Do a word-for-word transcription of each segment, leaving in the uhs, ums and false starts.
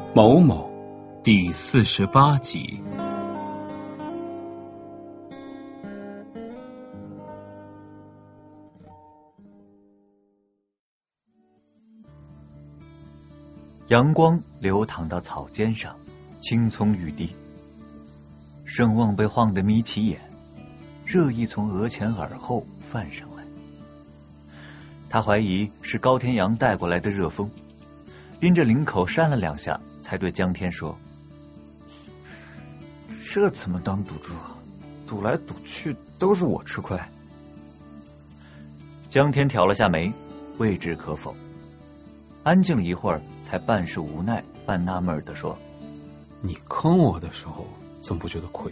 某某第四十八集。 阳光流淌到草尖上，青葱欲滴。盛旺被晃得眯起眼，热意从额前耳后泛上来。他怀疑是高天阳带过来的热风，拎着领口扇了两下，才对江天说： 这怎么当赌注啊？赌来赌去都是我吃亏。 江天挑了下眉，未置可否。安静了一会儿，才半是无奈半纳闷的说： 你坑我的时候怎么不觉得亏？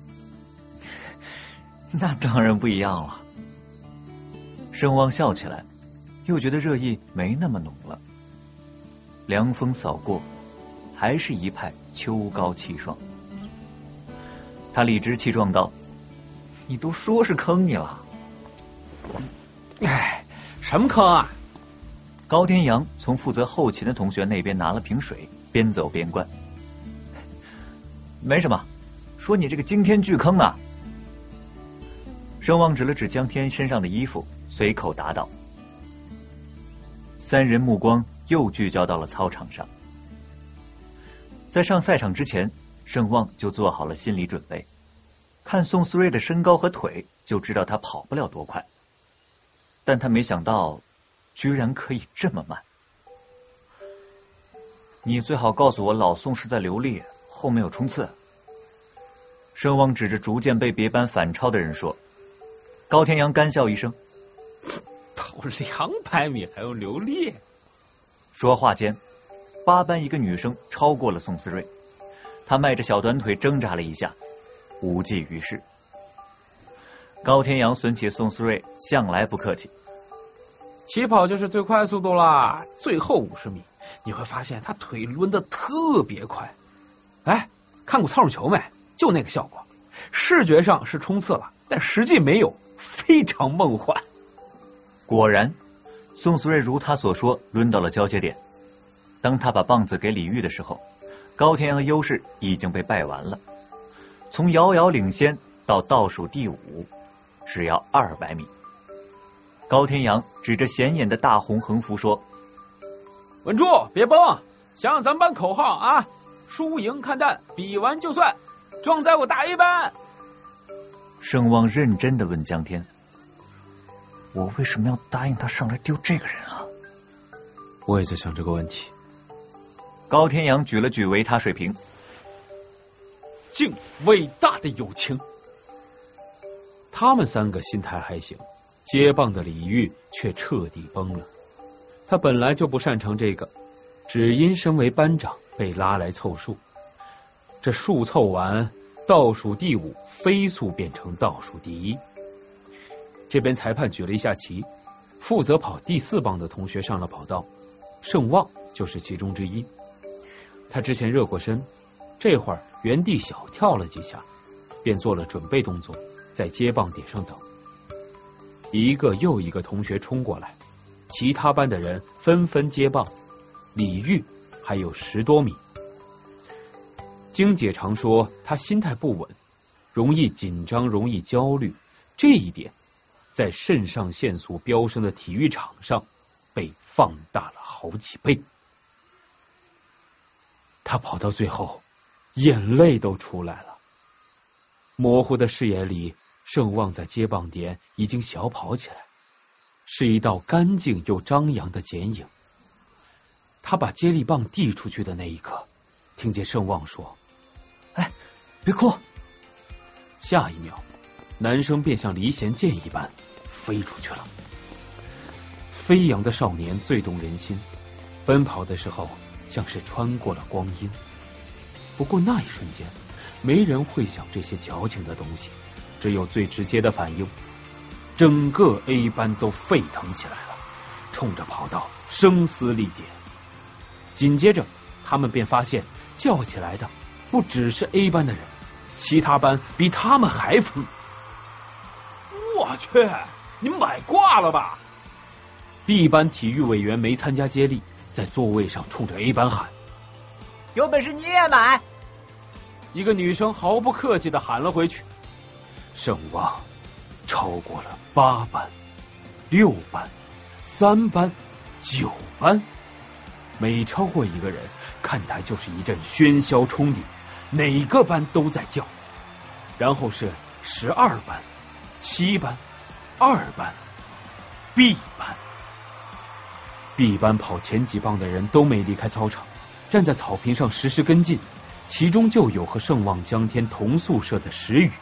那当然不一样了。盛旺笑起来，又觉得热意没那么浓了。凉风扫过，还是一派秋高气爽。他理直气壮道：你都说是坑你了。 哎，什么坑啊？ 高天阳从负责后勤的同学那边拿了瓶水，边走边灌。没什么，说你这个惊天巨坑啊。盛旺指了指江天身上的衣服，随口答道。三人目光又聚焦到了操场上。在上赛场之前，盛旺就做好了心理准备，看宋思睿的身高和腿就知道他跑不了多快，但他没想到居然可以这么慢。你最好告诉我老宋是在流力，后面有冲刺。盛旺指着逐渐被别班反超的人说。高天阳干笑一声， 跑两百米还用流力？ 说话间，八班一个女生超过了宋思睿，她迈着小短腿挣扎了一下，无济于事。高天阳损起宋思睿向来不客气， 起跑就是最快速度啦，最后五十米你会发现他腿抡得特别快。哎，看过操场球没？就那个效果，视觉上是冲刺了，但实际没有，非常梦幻。 果然，宋思睿如他所说抡到了交接点。当他把棒子给李玉的时候，高天阳的优势已经被败完了。从遥遥领先到倒数第五，只要二百米。高天阳指着显眼的大红横幅说： 稳住，别崩，想想咱们班口号啊，输赢看淡，比完就算，壮哉我大 A 班。 盛旺认真的问江天：我为什么要答应他上来丢这个人啊？ 我也在想这个问题。 高天阳举了举维他水瓶， 敬伟大的友情。 他们三个心态还行，接棒的李玉却彻底崩了。他本来就不擅长这个，只因身为班长被拉来凑数。这数凑完，倒数第五飞速变成倒数第一。这边裁判举了一下旗，负责跑第四棒的同学上了跑道，盛旺就是其中之一。他之前热过身，这会儿原地小跳了几下，便做了准备动作，在接棒点上等。一个又一个同学冲过来，其他班的人纷纷接棒，李玉还有十多米。晶姐常说他心态不稳，容易紧张，容易焦虑，这一点在肾上腺素飙升的体育场上被放大了好几倍。他跑到最后，眼泪都出来了。模糊的视野里，盛旺在接棒点已经小跑起来，是一道干净又张扬的剪影。他把接力棒递出去的那一刻，听见盛旺说：哎，别哭。下一秒，男生便像离弦箭一般飞出去了。飞扬的少年最动人心，奔跑的时候像是穿过了光阴。不过那一瞬间，没人会想这些矫情的东西，只有最直接的反应。整个 A 班都沸腾起来了，冲着跑道声嘶力竭。紧接着，他们便发现叫起来的不只是 A 班的人，其他班比他们还疯。 我去，你买挂了吧？ B 班体育委员没参加接力，在座位上冲着 A 班喊有本事你也买！ 一个女生毫不客气的喊了回去。圣望超过了八班、六班、三班、九班，每超过一个人，看台就是一阵喧嚣冲顶，哪个班都在叫。然后是十二班、七班、二班、B 班。B 班跑前几棒的人都没离开操场，站在草坪上实时跟进，其中就有和圣望江天同宿舍的石宇。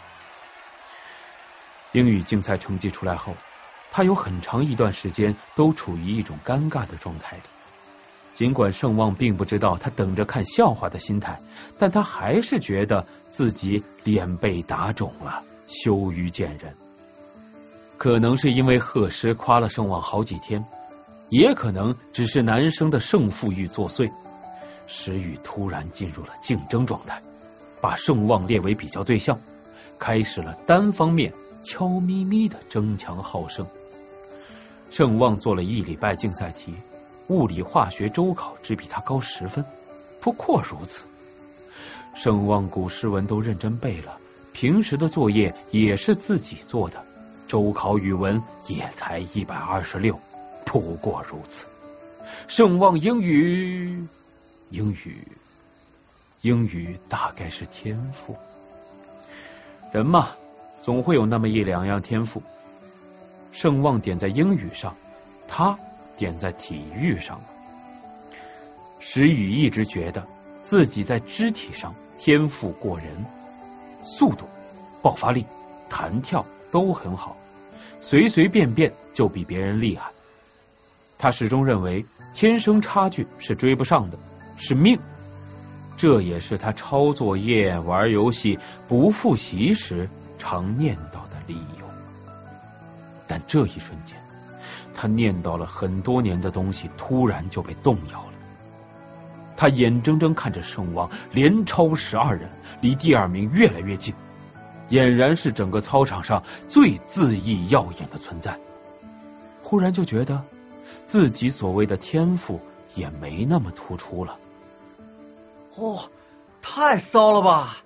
英语竞赛成绩出来后，他有很长一段时间都处于一种尴尬的状态里。尽管圣望并不知道他等着看笑话的心态，但他还是觉得自己脸被打肿了，羞于见人。可能是因为贺师夸了圣望好几天，也可能只是男生的胜负欲作祟，石宇突然进入了竞争状态，把圣望列为比较对象，开始了单方面悄咪咪的争强好胜。圣望做了一礼拜竞赛题，物理化学周考只比他高十分，不过如此。圣望古诗文都认真背了，平时的作业也是自己做的，周考语文也才一百二十六，不过如此。圣望英语英语英语大概是天赋，人嘛，总会有那么一两样天赋。圣望点在英语上，他点在体育上了。石宇一直觉得自己在肢体上天赋过人，速度、爆发力、弹跳都很好，随随便便就比别人厉害。他始终认为天生差距是追不上的，是命。这也是他抄作业、玩游戏、不复习时常念叨的理由。但这一瞬间，他念叨了很多年的东西突然就被动摇了。他眼睁睁看着圣望连超十二人，离第二名越来越近，俨然是整个操场上最恣意耀眼的存在。忽然就觉得自己所谓的天赋也没那么突出了。 哦，太骚了吧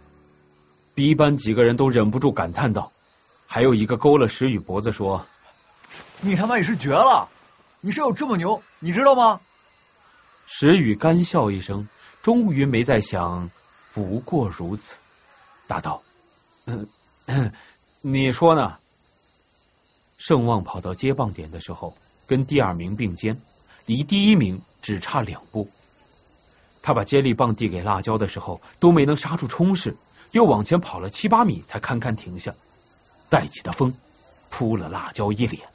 ！B 班几个人都忍不住感叹道，还有一个勾了石宇脖子说：“ 你他妈也是绝了！你是有这么牛，你知道吗？” 石宇干笑一声，终于没再想不过如此，答道：“嗯、呃，你说呢？”圣望跑到接棒点的时候，跟第二名并肩，离第一名只差两步。他把接力棒递给辣椒的时候，都没能刹住冲势，又往前跑了七八米才堪堪停下，带起的风扑了辣椒一脸。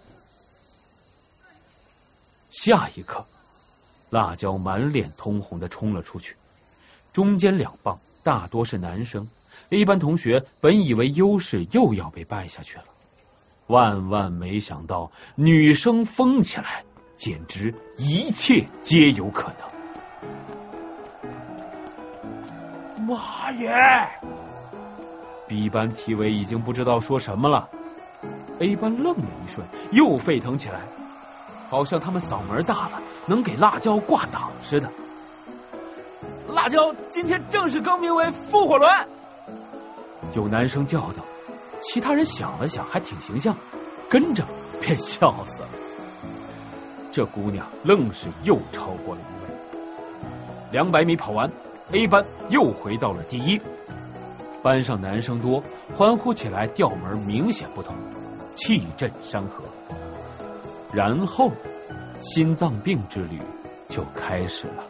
下一刻，辣椒满脸通红的冲了出去，中间两棒大多是男生， A 班同学本以为优势又要被败下去了，万万没想到女生疯起来，简直一切皆有可能。妈耶！ B 班体委已经不知道说什么了， A 班愣了一瞬，又沸腾起来，好像他们嗓门大了，能给辣椒挂档似的。辣椒今天正式更名为复活轮。有男生叫道，其他人想了想，还挺形象，跟着便笑死了。这姑娘愣是又超过了一位。两百米跑完， A 班又回到了第一。班上男生多，欢呼起来调门明显不同，气震山河。然后心脏病之旅就开始了。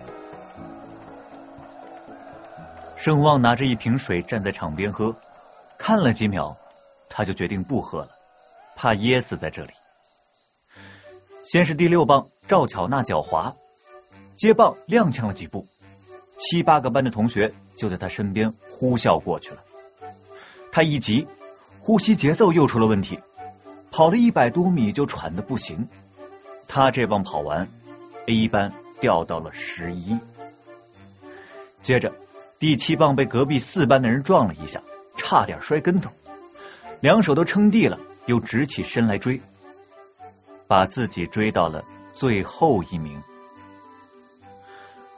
圣望拿着一瓶水站在场边喝，看了几秒，他就决定不喝了，怕噎死在这里。先是第六棒赵巧娜脚滑，接棒踉跄了几步，七八个班的同学就在他身边呼啸过去了。他一急，呼吸节奏又出了问题，跑了一百多米就喘得不行。他这棒跑完 ，A 班掉到了十一。接着第七棒被隔壁四班的人撞了一下，差点摔跟头，两手都撑地了，又直起身来追，把自己追到了最后一名。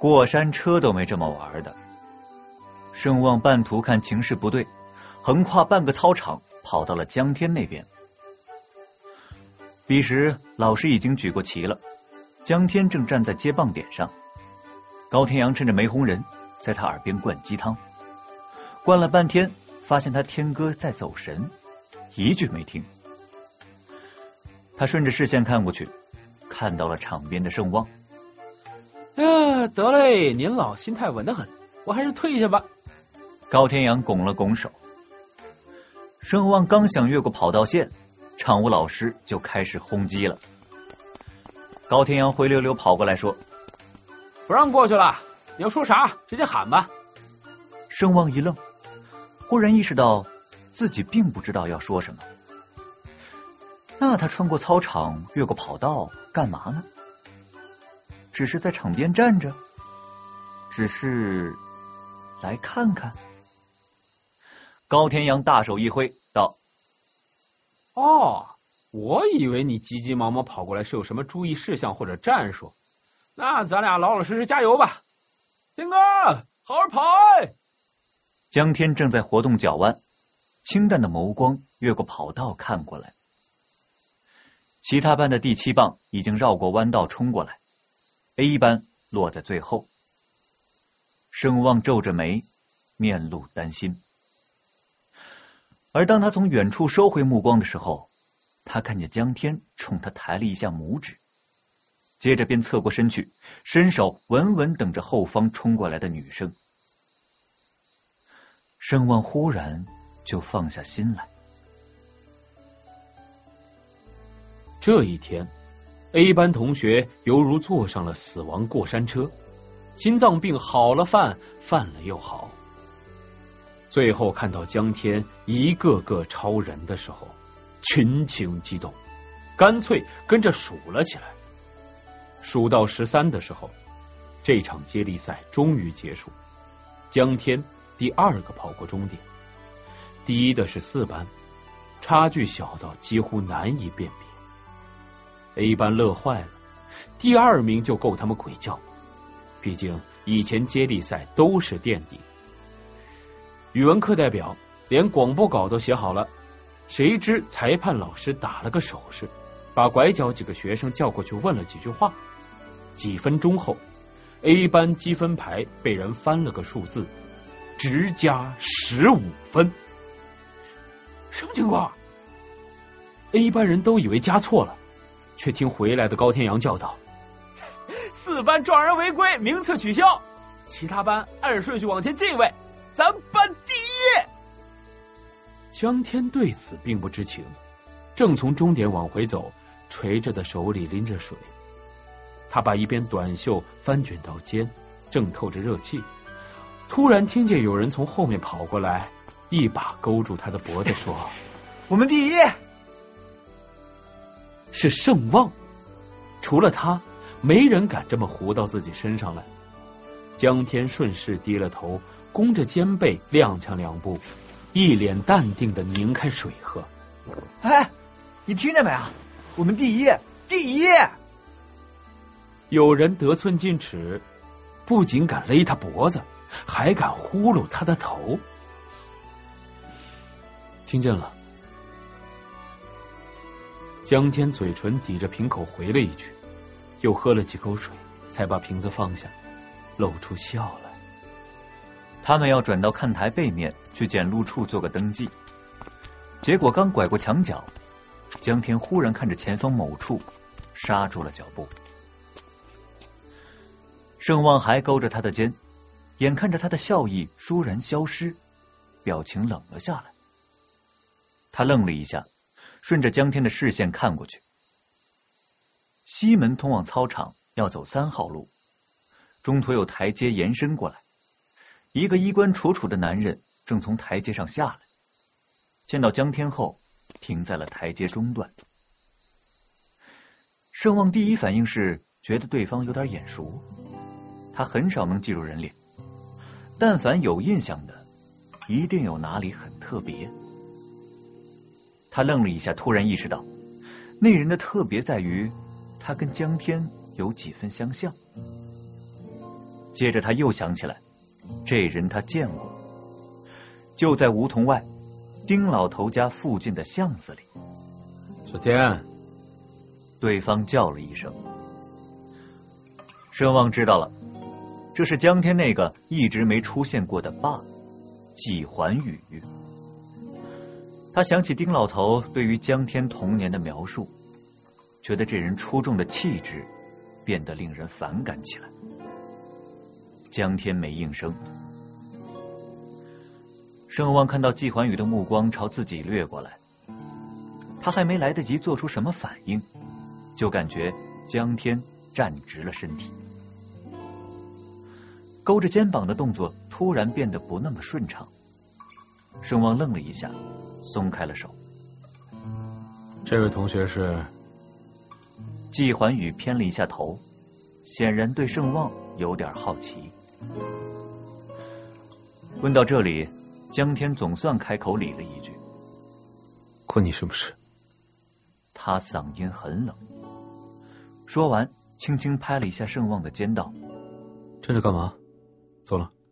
过山车都没这么玩的。盛旺半途看情势不对，横跨半个操场跑到了江天那边。彼时老师已经举过旗了，江天正站在接棒点上。高天阳趁着没红人，在他耳边灌鸡汤，灌了半天，发现他天哥在走神，一句没听。他顺着视线看过去，看到了场边的盛旺。 啊，得嘞，您老心态稳得很，我还是退下吧。 高天阳拱了拱手。盛旺刚想越过跑道线，场务老师就开始轰击了。高天阳灰溜溜跑过来说： 不让过去了，你要说啥直接喊吧。 盛旺一愣，忽然意识到自己并不知道要说什么。那他穿过操场越过跑道干嘛呢？只是在场边站着？只是来看看？高天阳大手一挥道： 哦，我以为你急急忙忙跑过来是有什么注意事项或者战术，那咱俩老老实实加油吧。天哥，好好跑哎！ 江天正在活动脚腕，清淡的眸光越过跑道看过来。其他班的第七棒已经绕过弯道冲过来， A 班落在最后。盛旺皱着眉，面露担心。而当他从远处收回目光的时候，他看见江天冲他抬了一下拇指，接着便侧过身去，伸手稳稳等着后方冲过来的女生。盛旺忽然就放下心来。 这一天 A 班同学犹如坐上了死亡过山车，心脏病好了犯，犯了又好。最后看到江天一个个超人的时候，群情激动，干脆跟着数了起来。数到十三的时候，这场接力赛终于结束，江天第二个跑过终点，第一的是四班，差距小到几乎难以辨别。A 班乐坏了，第二名就够他们鬼叫，毕竟以前接力赛都是垫底。语文课代表连广播稿都写好了，谁知裁判老师打了个手势，把拐角几个学生叫过去问了几句话。几分钟后 A 班积分牌被人翻了个数字，直加十五分。什么情况？ A 班人都以为加错了，却听回来的高天阳叫道： 四班撞人违规，名次取消，其他班按顺序往前进位，咱班第一。 江天对此并不知情，正从终点往回走，垂着的手里拎着水。他把一边短袖翻卷到肩，正透着热气，突然听见有人从后面跑过来，一把勾住他的脖子说： 我们第一！ 是盛旺，除了他，没人敢这么糊到自己身上来。江天顺势低了头，弓着肩背踉跄两步，一脸淡定的拧开水喝。 哎，你听见没啊？我们第一，第一！ 有人得寸进尺，不仅敢勒他脖子，还敢呼噜他的头。听见了？江天嘴唇抵着瓶口回了一句，又喝了几口水，才把瓶子放下，露出笑来。 他们要转到看台背面去检录处做个登记，结果刚拐过墙角，江天忽然看着前方某处，刹住了脚步。盛旺还勾着他的肩，眼看着他的笑意倏然消失，表情冷了下来。他愣了一下，顺着江天的视线看过去，西门通往操场要走三号路，中途有台阶延伸过来，一个衣冠楚楚的男人正从台阶上下来，见到江天后停在了台阶中段。盛旺第一反应是觉得对方有点眼熟，他很少能记住人脸，但凡有印象的一定有哪里很特别。他愣了一下，突然意识到那人的特别在于他跟江天有几分相像。 接着他又想起来，这人他见过，就在梧桐外丁老头家附近的巷子里。 小天， 对方叫了一声。盛旺知道了，这是江天那个一直没出现过的爸季环宇。他想起丁老头对于江天童年的描述，觉得这人出众的气质变得令人反感起来。江天没应声。盛旺看到季环宇的目光朝自己掠过来，他还没来得及做出什么反应，就感觉江天站直了身体，勾着肩膀的动作突然变得不那么顺畅。盛旺愣了一下，松开了手。 这位同学是？ 季环宇偏了一下头，显然对盛旺有点好奇。问到这里，江天总算开口理了一句： 坤，你是不是？ 他嗓音很冷，说完轻轻拍了一下盛旺的肩道： 这是干嘛？走了。